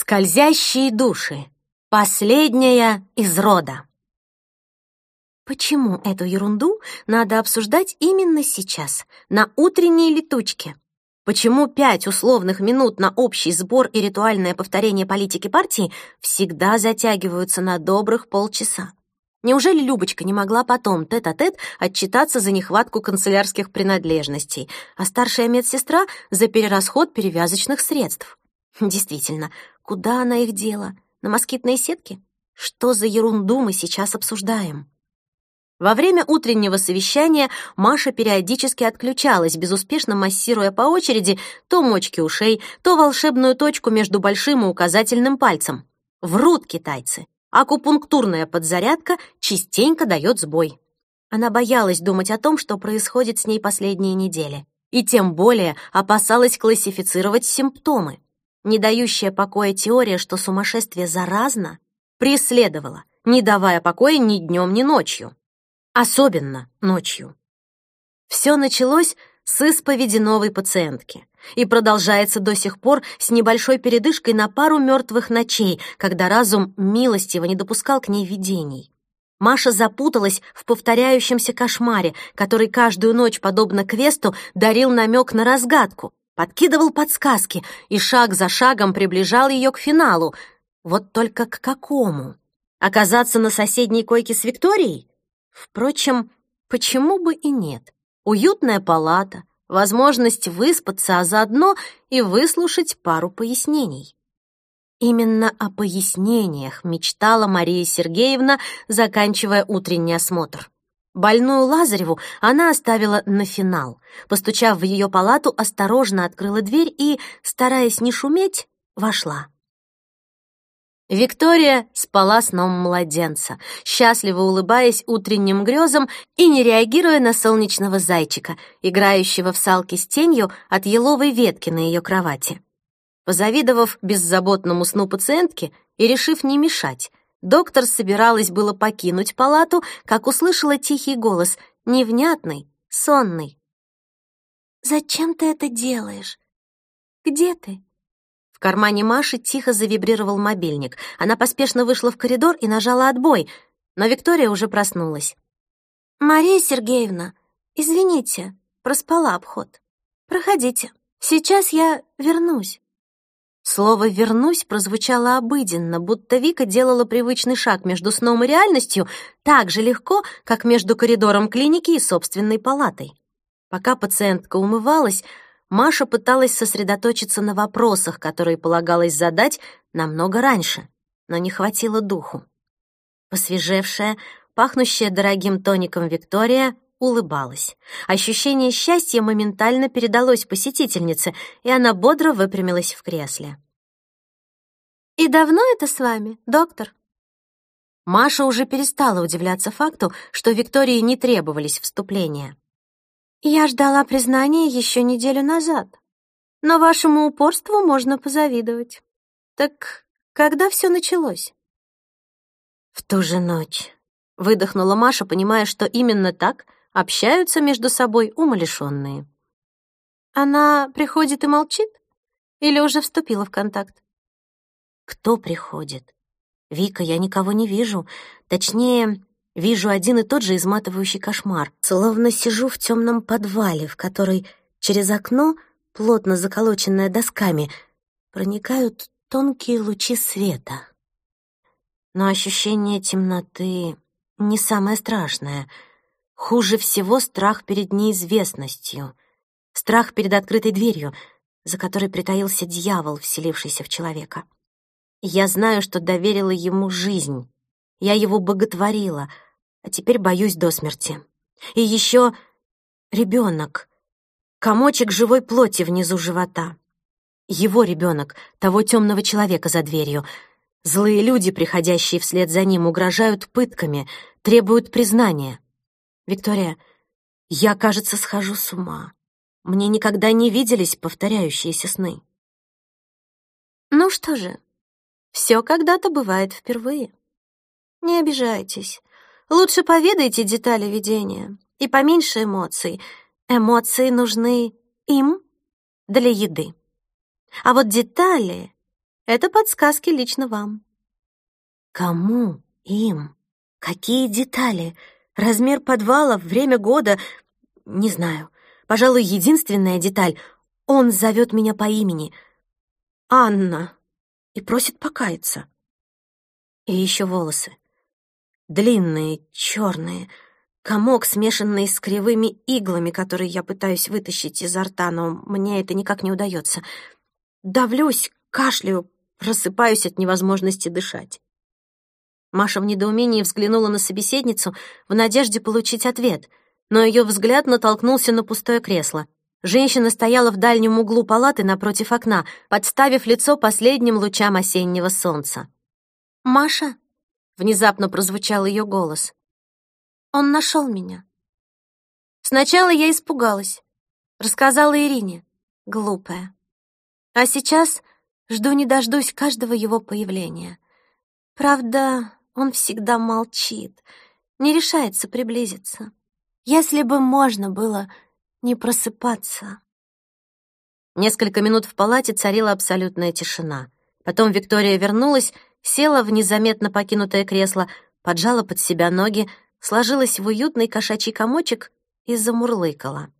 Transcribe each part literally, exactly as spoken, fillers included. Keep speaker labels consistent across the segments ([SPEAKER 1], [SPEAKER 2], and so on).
[SPEAKER 1] Скользящие души. Последняя из рода. Почему эту ерунду надо обсуждать именно сейчас, на утренней летучке? Почему пять условных минут на общий сбор и ритуальное повторение политики партии всегда затягиваются на добрых полчаса? Неужели Любочка не могла потом тет-а-тет отчитаться за нехватку канцелярских принадлежностей, а старшая медсестра — за перерасход перевязочных средств? Действительно, куда она их дела? На москитные сетки? Что за ерунду мы сейчас обсуждаем? Во время утреннего совещания Маша периодически отключалась, безуспешно массируя по очереди то мочки ушей, то волшебную точку между большим и указательным пальцем. Врут китайцы. Акупунктурная подзарядка частенько дает сбой. Она боялась думать о том, что происходит с ней последние недели, и тем более опасалась классифицировать симптомы. Не дающая покоя теория, что сумасшествие заразно, преследовала, не давая покоя ни днем, ни ночью. Особенно ночью. Все началось с исповеди новой пациентки и продолжается до сих пор с небольшой передышкой на пару мертвых ночей, когда разум милостиво не допускал к ней видений. Маша запуталась в повторяющемся кошмаре, который каждую ночь, подобно квесту, дарил намек на разгадку, подкидывал подсказки и шаг за шагом приближал ее к финалу. Вот только к какому? Оказаться на соседней койке с Викторией? Впрочем, почему бы и нет? Уютная палата, возможность выспаться, а заодно и выслушать пару пояснений. Именно о пояснениях мечтала Мария Сергеевна, заканчивая утренний осмотр. Больную Лазареву она оставила на финал. Постучав в ее палату, осторожно открыла дверь и, стараясь не шуметь, вошла. Виктория спала сном младенца, счастливо улыбаясь утренним грезам и не реагируя на солнечного зайчика, играющего в салки с тенью от еловой ветки на ее кровати. Позавидовав беззаботному сну пациентки и решив не мешать, доктор собиралась было покинуть палату, как услышала тихий голос, невнятный, сонный. «Зачем ты это делаешь? Где ты?» В кармане Маши тихо завибрировал мобильник. Она поспешно вышла в коридор и нажала отбой, но Виктория уже проснулась. «Мария Сергеевна, извините, проспала обход. Проходите, сейчас я вернусь». Слово «вернусь» прозвучало обыденно, будто Вика делала привычный шаг между сном и реальностью так же легко, как между коридором клиники и собственной палатой. Пока пациентка умывалась, Маша пыталась сосредоточиться на вопросах, которые полагалось задать намного раньше, но не хватило духу. Посвежевшая, пахнущая дорогим тоником Виктория улыбалась. Ощущение счастья моментально передалось посетительнице, и она бодро выпрямилась в кресле. «И давно это с вами, доктор?» Маша уже перестала удивляться факту, что Виктории не требовались вступления. «Я ждала признания еще неделю назад, но вашему упорству можно позавидовать. Так когда все началось?» «В ту же ночь», — выдохнула Маша, понимая, что именно так общаются между собой умалишенные. «Она приходит и молчит? Или уже вступила в контакт?» «Кто приходит? Вика, я никого не вижу. Точнее, вижу один и тот же изматывающий кошмар. Словно сижу в темном подвале, в который через окно, плотно заколоченное досками, проникают тонкие лучи света. Но ощущение темноты не самое страшное. Хуже всего страх перед неизвестностью. Страх перед открытой дверью, за которой притаился дьявол, вселившийся в человека. Я знаю, что доверила ему жизнь. Я его боготворила, а теперь боюсь до смерти. И еще ребенок, комочек живой плоти внизу живота. Его ребенок, того темного человека за дверью. Злые люди, приходящие вслед за ним, угрожают пытками, требуют признания. Виктория, я, кажется, схожу с ума. Мне никогда не виделись повторяющиеся сны. Ну что же, все когда-то бывает впервые. Не обижайтесь. Лучше поведайте детали видения и поменьше эмоций. Эмоции нужны им для еды. А вот детали Это подсказки лично вам. Кому? Им? Какие детали? Размер подвала, время года? Не знаю. Пожалуй, единственная деталь — он зовет меня по имени. Анна. И просит покаяться. И еще волосы. Длинные, черные. Комок, смешанный с кривыми иглами, которые я пытаюсь вытащить изо рта, но мне это никак не удается. Давлюсь, кашляю, просыпаюсь от невозможности дышать. Маша в недоумении взглянула на собеседницу в надежде получить ответ, но ее взгляд натолкнулся на пустое кресло. Женщина стояла в дальнем углу палаты напротив окна, подставив лицо последним лучам осеннего солнца. «Маша?» — внезапно прозвучал ее голос. «Он нашел меня». Сначала я испугалась, рассказала Ирине, глупая. А сейчас жду не дождусь каждого его появления. Правда, он всегда молчит, не решается приблизиться. Если бы можно было не просыпаться. Несколько минут в палате царила абсолютная тишина. Потом Виктория вернулась, села в незаметно покинутое кресло, поджала под себя ноги, сложилась в уютный кошачий комочек и замурлыкала.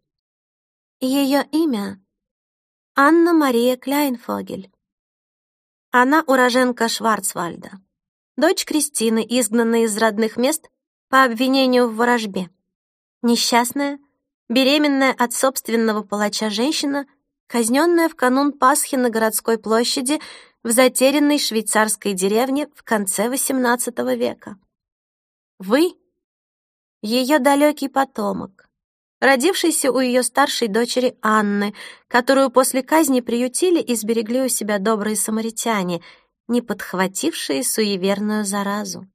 [SPEAKER 1] Ее имя — Анна-Мария Кляйнфогель. Она уроженка Шварцвальда, дочь Кристины, изгнанной из родных мест по обвинению в ворожбе. Несчастная, беременная от собственного палача женщина, казненная в канун Пасхи на городской площади в затерянной швейцарской деревне в конце восемнадцатого века. Вы — ее далекий потомок, родившийся у ее старшей дочери Анны, которую после казни приютили и сберегли у себя добрые самаритяне, не подхватившие суеверную заразу.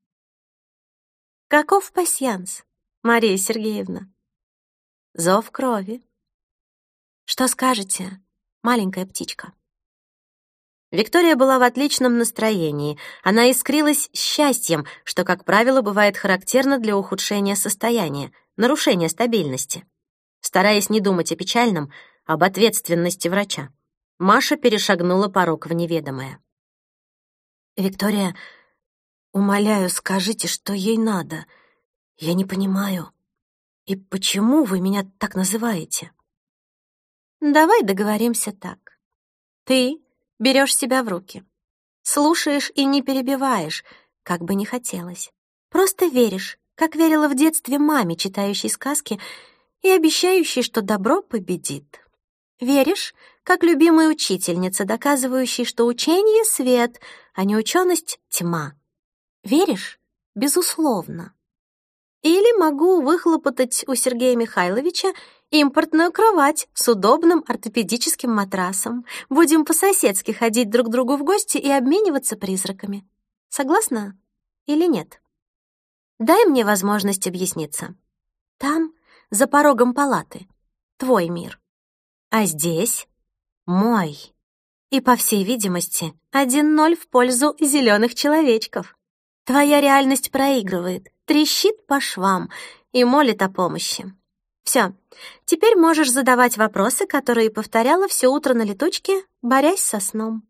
[SPEAKER 1] Каков пасьянс, Мария Сергеевна? Зов крови. Что скажете, маленькая птичка? Виктория была в отличном настроении. Она искрилась счастьем, что, как правило, бывает характерно для ухудшения состояния, нарушения стабильности. Стараясь не думать о печальном, об ответственности врача, Маша перешагнула порог в неведомое. «Виктория, умоляю, скажите, что ей надо. Я не понимаю. И почему вы меня так называете?» «Давай договоримся так. Ты берешь себя в руки, слушаешь и не перебиваешь, как бы ни хотелось. Просто веришь, как верила в детстве маме, читающей сказки и обещающей, что добро победит. Веришь, как любимая учительница, доказывающей, что учение — свет, а не ученость — тьма. Веришь? Безусловно. Или могу выхлопотать у Сергея Михайловича импортную кровать с удобным ортопедическим матрасом. Будем по-соседски ходить друг к другу в гости и обмениваться призраками. Согласна или нет? Дай мне возможность объясниться. Там, за порогом палаты, твой мир. А здесь мой. И, по всей видимости, один ноль в пользу зеленых человечков. Твоя реальность проигрывает, трещит по швам и молит о помощи. Все, теперь можешь задавать вопросы, которые повторяла все утро на летучке, борясь со сном.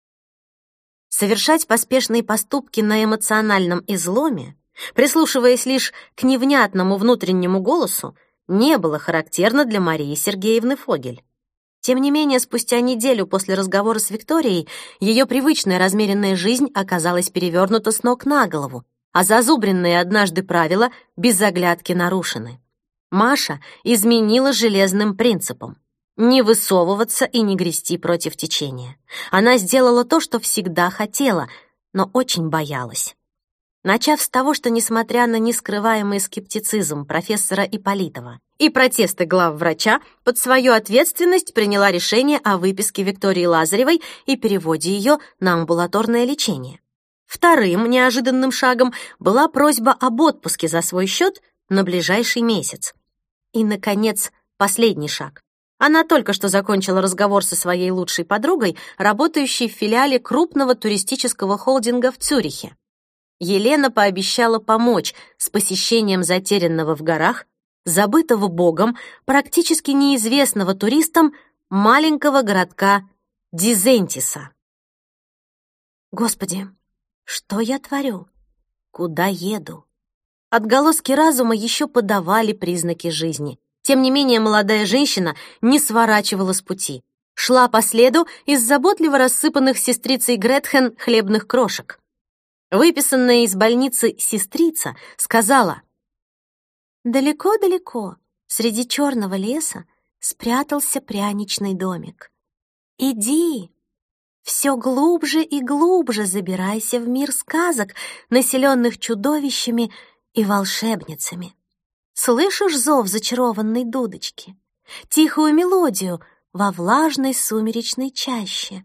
[SPEAKER 1] Совершать поспешные поступки на эмоциональном изломе, прислушиваясь лишь к невнятному внутреннему голосу, не было характерно для Марии Сергеевны Фогель. Тем не менее, спустя неделю после разговора с Викторией ее привычная размеренная жизнь оказалась перевернута с ног на голову, а зазубренные однажды правила без оглядки нарушены. Маша изменила железным принципам — не высовываться и не грести против течения. Она сделала то, что всегда хотела, но очень боялась. Начав с того, что, несмотря на нескрываемый скептицизм профессора Ипполитова и протесты главврача, под свою ответственность приняла решение о выписке Виктории Лазаревой и переводе ее на амбулаторное лечение. Вторым неожиданным шагом была просьба об отпуске за свой счет на ближайший месяц. И, наконец, последний шаг. Она только что закончила разговор со своей лучшей подругой, работающей в филиале крупного туристического холдинга в Цюрихе. Елена пообещала помочь с посещением затерянного в горах, забытого богом, практически неизвестного туристам маленького городка Дизентиса. Господи, что я творю? Куда еду? Отголоски разума еще подавали признаки жизни. Тем не менее, молодая женщина не сворачивала с пути. Шла по следу из заботливо рассыпанных сестрицей Гретхен хлебных крошек. Выписанная из больницы сестрица сказала: «Далеко-далеко, среди черного леса, спрятался пряничный домик. Иди, все глубже и глубже забирайся в мир сказок, населенных чудовищами и волшебницами. Слышишь зов зачарованной дудочки, тихую мелодию во влажной сумеречной чаще?»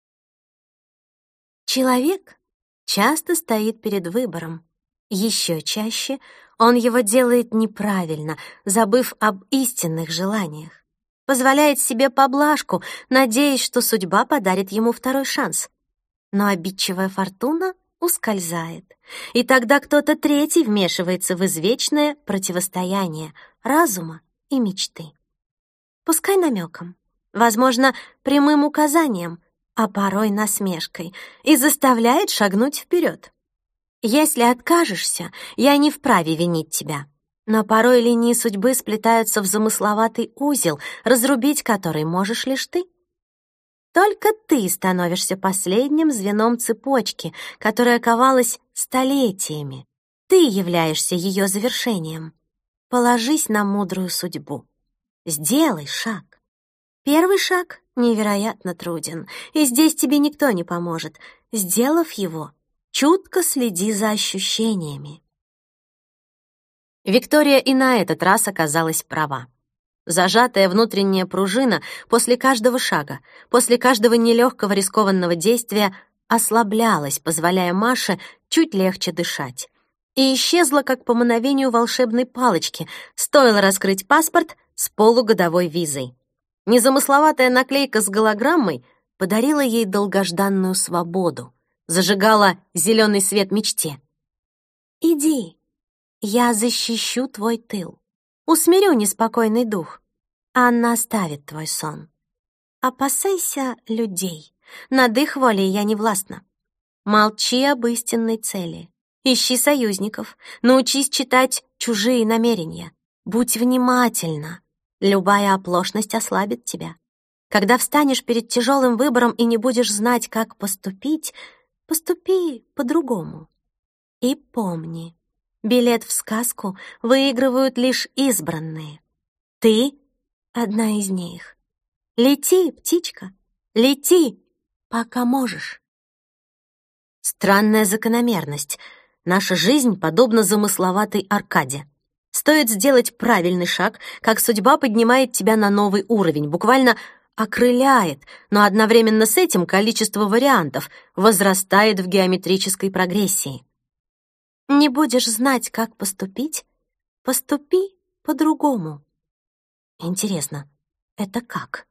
[SPEAKER 1] Человек часто стоит перед выбором. Еще чаще он его делает неправильно, забыв об истинных желаниях. Позволяет себе поблажку, надеясь, что судьба подарит ему второй шанс. Но обидчивая фортуна ускользает, и тогда кто-то третий вмешивается в извечное противостояние разума и мечты. Пускай намеком, возможно, прямым указанием, а порой насмешкой, и заставляет шагнуть вперед. Если откажешься, я не вправе винить тебя. Но порой линии судьбы сплетаются в замысловатый узел, разрубить который можешь лишь ты. Только ты становишься последним звеном цепочки, которая ковалась столетиями. Ты являешься ее завершением. Положись на мудрую судьбу. Сделай шаг. Первый шаг невероятно труден, и здесь тебе никто не поможет. Сделав его, чутко следи за ощущениями. Виктория и на этот раз оказалась права. Зажатая внутренняя пружина после каждого шага, после каждого нелегкого рискованного действия ослаблялась, позволяя Маше чуть легче дышать. И исчезла, как по мановению волшебной палочки, стоило раскрыть паспорт с полугодовой визой. Незамысловатая наклейка с голограммой подарила ей долгожданную свободу, зажигала зеленый свет мечте. «Иди, я защищу твой тыл, усмирю неспокойный дух, Анна оставит твой сон. Опасайся людей, над их волей я не властна. Молчи об истинной цели, ищи союзников, научись читать чужие намерения, будь внимательна. Любая оплошность ослабит тебя. Когда встанешь перед тяжелым выбором и не будешь знать, как поступить, поступи по-другому. И помни, билет в сказку выигрывают лишь избранные. Ты — одна из них. Лети, птичка, лети, пока можешь. Странная закономерность. Наша жизнь подобна замысловатой аркаде. Стоит сделать правильный шаг, как судьба поднимает тебя на новый уровень, буквально окрыляет, но одновременно с этим количество вариантов возрастает в геометрической прогрессии. Не будешь знать, как поступить? Поступи по-другому. Интересно, это как?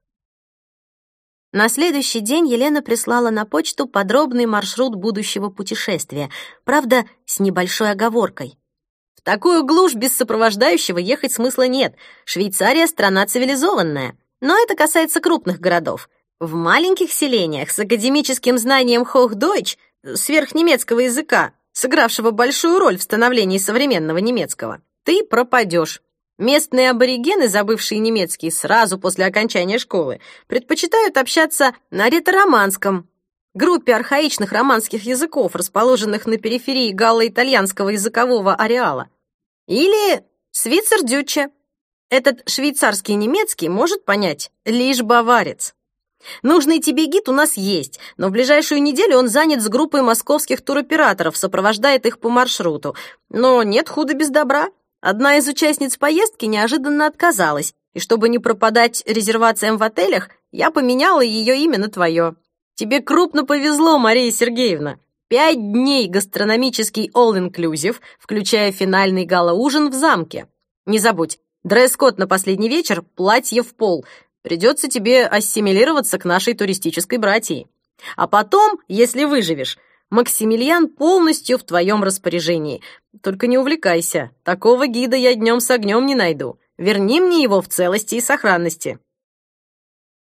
[SPEAKER 1] На следующий день Елена прислала на почту подробный маршрут будущего путешествия, правда, с небольшой оговоркой. В такую глушь без сопровождающего ехать смысла нет. Швейцария — страна цивилизованная. Но это касается крупных городов. В маленьких селениях с академическим знанием Hochdeutsch, сверхнемецкого языка, сыгравшего большую роль в становлении современного немецкого, ты пропадешь. Местные аборигены, забывшие немецкий сразу после окончания школы, предпочитают общаться на ретро-романском, группе архаичных романских языков, расположенных на периферии галло-итальянского языкового ареала. Или свицердюче. Этот швейцарский немецкий может понять лишь баварец. Нужный тебе гид у нас есть, но в ближайшую неделю он занят с группой московских туроператоров, сопровождает их по маршруту. Но нет худа без добра. Одна из участниц поездки неожиданно отказалась, и чтобы не пропадать резервациям в отелях, я поменяла ее имя на твое. Тебе крупно повезло, Мария Сергеевна. Пять дней гастрономический all-inclusive, включая финальный гала-ужин в замке. Не забудь, дресс-код на последний вечер — платье в пол. Придется тебе ассимилироваться к нашей туристической братии. А потом, если выживешь, Максимилиан полностью в твоем распоряжении. Только не увлекайся, такого гида я днем с огнем не найду. Верни мне его в целости и сохранности.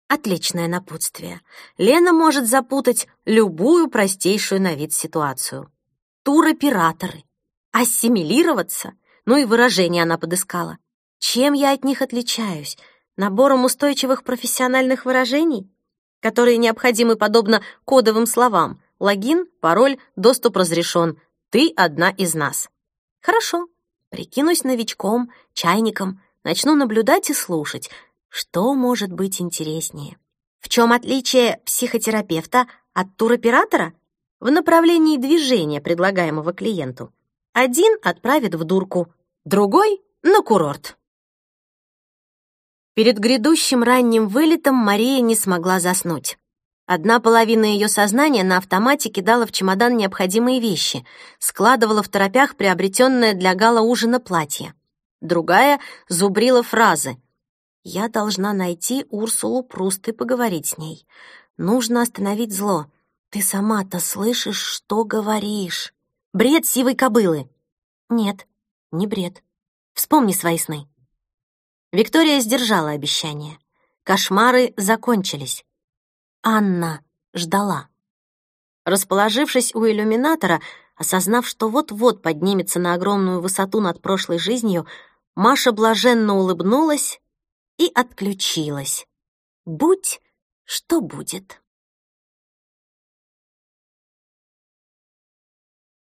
[SPEAKER 1] Отличное напутствие. Лена может запутать любую простейшую на вид ситуацию. Туроператоры. Ассимилироваться? Ну и выражение она подыскала. Чем я от них отличаюсь? Набором устойчивых профессиональных выражений, которые необходимы подобно кодовым словам. Логин, пароль, доступ разрешен. Ты одна из нас. Хорошо. Прикинусь новичком, чайником, начну наблюдать и слушать. Что может быть интереснее? В чем отличие психотерапевта от туроператора? В направлении движения, предлагаемого клиенту. Один отправит в дурку, другой — на курорт. Перед грядущим ранним вылетом Мария не смогла заснуть. Одна половина ее сознания на автомате кидала в чемодан необходимые вещи, складывала в торопях приобретенное для гала-ужина платье. Другая зубрила фразы. «Я должна найти Урсулу Пруст и поговорить с ней. Нужно остановить зло. Ты сама-то слышишь, что говоришь? Бред сивой кобылы». Нет, не бред. Вспомни свои сны. Виктория сдержала обещание. Кошмары закончились. Анна ждала. Расположившись у иллюминатора, осознав, что вот-вот поднимется на огромную высоту над прошлой жизнью, Маша блаженно улыбнулась и отключилась. Будь что будет.